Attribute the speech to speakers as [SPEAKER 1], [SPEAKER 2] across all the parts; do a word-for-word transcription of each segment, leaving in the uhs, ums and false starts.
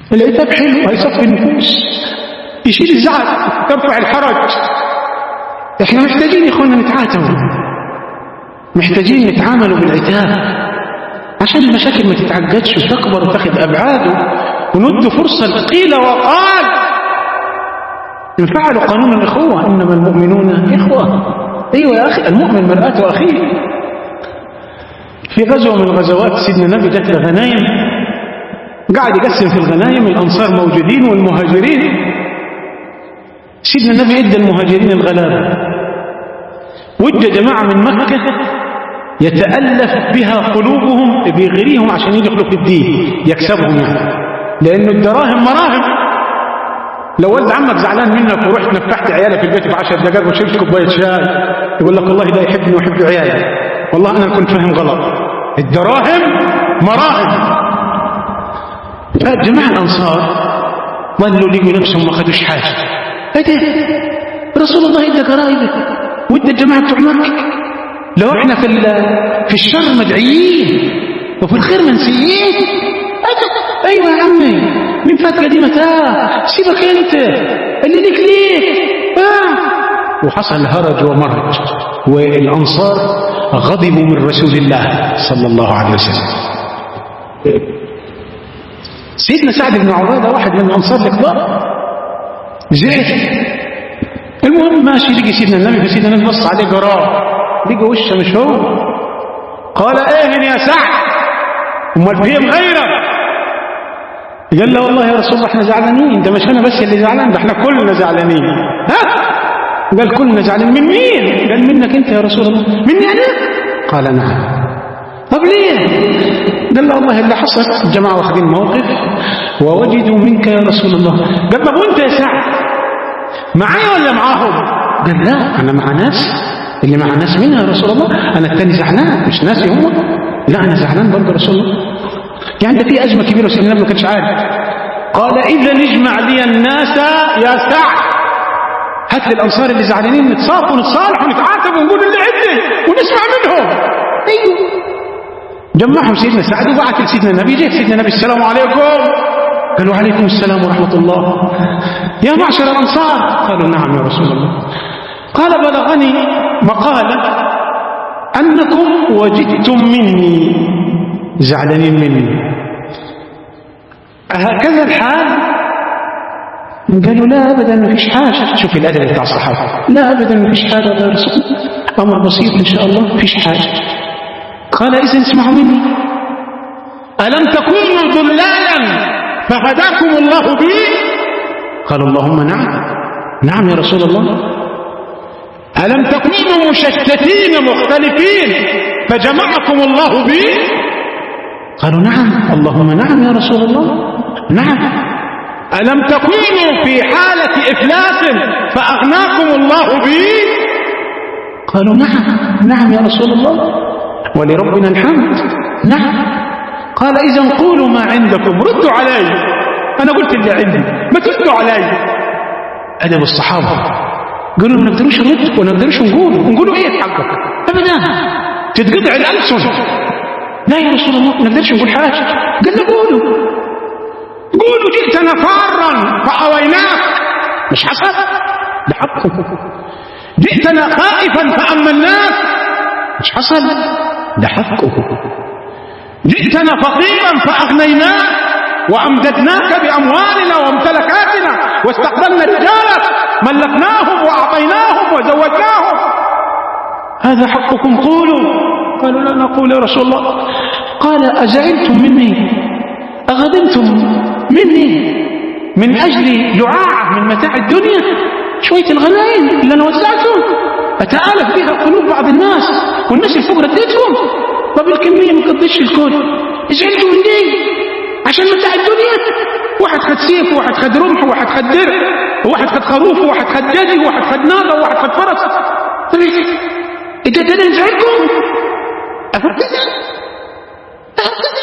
[SPEAKER 1] العتاب حلو، هيصفي النفوس، يشيل الزعل، ترفع الحرج. احنا محتاجين يا اخوانا نتعاتب، محتاجين نتعاملوا بالعتاب عشان المشاكل ما تتعجدش وتكبر وتاخد ابعاده، وندوا فرصه قيل وقال. انفعلوا قانون الاخوه، انما المؤمنون اخوه. ايوه يا اخي، المؤمن مرآة اخيه. في غزوه من الغزوات سيدنا النبي جت الغنايم، قاعد يقسم في الغنايم، الانصار موجودين والمهاجرين. سيدنا النبي ادى المهاجرين الغلابه، وادى جماعه من مكه يتألف بها قلوبهم، بيغريهم عشان يدخلوا في الدين، يكسبهم يعني، لأنه الدراهم مراهم. لو ولد عمك زعلان منك ورحت نفحت عيالك في البيت بعشر دقائق وشربت كوباية شاي، يقول لك والله ده يحبني ويحب عيالي، والله أنا كنت فاهم غلط، الدراهم مراهم. فجماعة الأنصار ظلوا لقوا نفسهم ما خدوش حاجة. ايه رسول الله ادى قرايبه وادى الجماعة بتوع مكة، لو احنا في في الشر مدعيين وفي الخير منسيين. ايوه يا عمي، من فاتك دي متاع، سيبك انت اللي ليك ليك. آه. وحصل هرج ومرج، والانصار غضبوا من رسول الله صلى الله عليه وسلم. سيدنا سعد بن عبادة واحد من الانصار الكبار زعل. المهم ماشي، لقي سيدنا النبي، فسيدنا النبي بص عليه قرار، لقى وشه مش هو. قال ايه يا سعد، امال فيهم غيرك؟ قال له والله يا رسول الله احنا زعلانين، ده مش انا بس اللي زعلان، ده احنا كلنا زعلانين. ها؟ قال كلنا زعلانين. من مين؟ قال منك انت يا رسول الله. مني انا؟ قال نعم. طب ليه؟ قال له والله اللي حصل، الجماعه واخدين موقف ووجدوا منك يا رسول الله. قال طب وانت يا سعد معايا ولا معاهم؟ قال لا انا مع ناس، اللي مع الناس منها يا رسول الله، انا الثاني زعلان مش ناسي هم، لا انا زعلان برضه رسول الله. يعني ده في ازمه كبيره وسيدنا النبي ما كانش عارف. قال اذا نجمع لي الناس يا سعد، هات لي الانصار اللي زعلانين، نتصافوا ونتصالح ونتعاتب ونقول اللي عندي ونسمع منهم. ايوه جمعهم سيدنا سعد وبعث لسيدنا النبي. جه سيدنا النبي السلام عليكم، قالوا عليكم السلام ورحمه الله. يا معشر الانصار، قالوا نعم يا رسول الله. قال بلغني مقالة أنكم وجدتم مني زعلانين مني، أهكذا الحال؟ قالوا لا أبدا ما فيش حاجة. شوف الأدب بتاع الصحابة، لا أبدا ما فيش حاجة يا رسول الله، أمر بسيط إن شاء الله ما فيش حاجة. قال إذن اسمعوا مني، ألم تكونوا ضلالا فهداكم الله بي؟ قالوا اللهم نعم. نعم يا رسول الله. ألم تكونوا مشتتين مختلفين فجمعكم الله بي؟ قالوا نعم. اللهم نعم يا رسول الله. نعم. ألم تكونوا في حالة إفلاس فأغناكم الله بي؟ قالوا نعم. نعم يا رسول الله ولربنا الحمد. نعم. قال إذن قولوا ما عندكم، ردوا علي، أنا قلت اللي عندي، ما تردوا علي. أدب الصحابة، قالوا ما نقدروش نرد وما نقدروش نقول، ونقولوا ايه حقك ابدا، تتقطع الالسن. لا يا رسول الله ما نقدرش نقول حاجه. قال له قولوا قولوا جئتنا فارا فاويناك، مش حصل ده حقه. جئتنا خائفا فامناك، مش حصل ده حقه. جئتنا فقيرا فاغنيناك وامددناك باموالنا وامتلكاتنا، واستقبلنا رجالك ملكناهم وأعطيناهم وزوجناهم، هذا حقكم قولوا. قالوا لا نقول يا رسول الله. قال أزعلتم مني، أغضبتم مني من أجل دعاء من متاع الدنيا، شوية الغنائم اللي أنا وزعتهم أتآلف بها قلوب بعض الناس والناس الفقراء اديتهم، طب الكمية ما قضيتش الكل، زعلتوا من دي عشان متاع الدنيا؟ واحد خد سيف وواحد خد رمح وواحد خد درع وواحد خد خروف وواحد خد جدي وواحد خد ناقه وواحد خد فرس. طب ايه ده؟ ده نزعلكم أفكذا أفكذا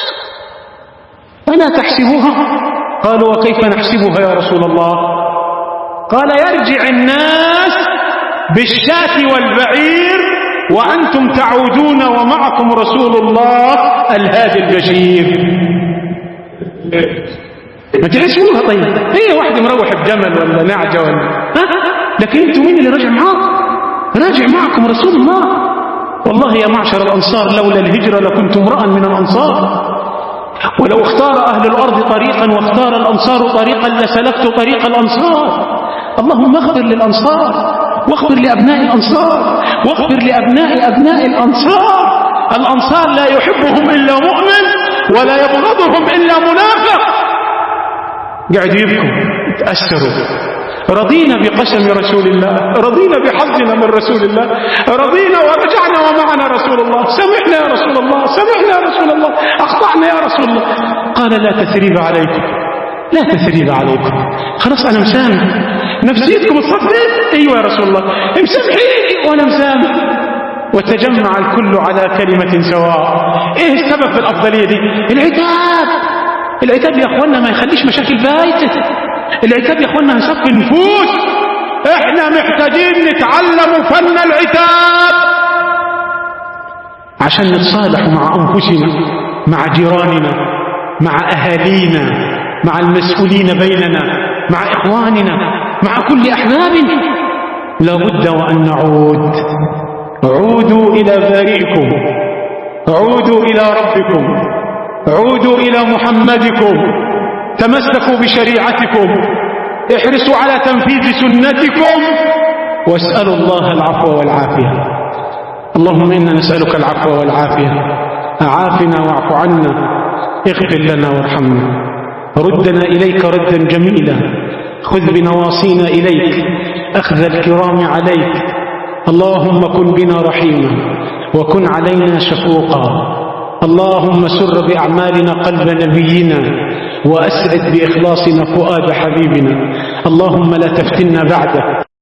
[SPEAKER 1] ولا تحسبوها. قالوا وكيف نحسبها يا رسول الله؟ قال يرجع الناس بالشاة والبعير وأنتم تعودون ومعكم رسول الله الهادي البشير. ما تحسبوها. طيب هي واحدة مروح بجمل ولا نعجة ولا ها؟ لكن انتوا مين اللي راجع معاكم؟ راجع معكم رسول الله. والله يا معشر الأنصار لولا الهجرة لكنت امرأ من الأنصار، ولو اختار أهل الأرض طريقا واختار الأنصار طريقا لسلكت طريق الأنصار. اللهم اغفر للأنصار واغفر لأبناء الأنصار واغفر لأبناء أبناء الأنصار. الأنصار لا يحبهم إلا مؤمن ولا يبغضهم إلا منافق. قاعد يبكوا تأثروا. رضينا بقسم رسول الله، رضينا بحظنا من رسول الله، رضينا ورجعنا ومعنا رسول الله. سمعنا يا رسول الله، سمعنا يا رسول الله، أخطأنا يا رسول الله. قال لا تثريب عليكم، لا تثريب عليكم، خلاص أنا مسامح. نفسيتكم تصدق؟ أيوة يا رسول الله مسامحيني وأنا مسامح. وتجمع الكل على كلمة سواء. إيه السبب في الأفضلية دي؟ العتاب. العتاب يا أخوانا ما يخليش مشاكل بايته. العتاب يا أخوانا هيصفي النفوس. إحنا محتاجين نتعلم فن العتاب عشان نتصالح مع أنفسنا، مع جيراننا، مع أهالينا، مع المسؤولين بيننا، مع إخواننا، مع كل أحبابنا. لا بد وأن نعود. عودوا إلى بارئكم، عودوا إلى ربكم، عودوا إلى محمدكم، تمسكوا بشريعتكم، احرصوا على تنفيذ سنتكم، واسألوا الله العفو والعافية. اللهم إنا نسألك العفو والعافية. أعافنا واعف عنا، اغفر لنا وارحمنا، ردنا إليك ردا جميلا، خذ بنواصينا إليك أخذ الكرام عليك. اللهم كن بنا رحيما وكن علينا شفوقا. اللهم سر بأعمالنا قلب نبينا وأسعد بإخلاصنا فؤاد حبيبنا. اللهم لا تفتنا بعده.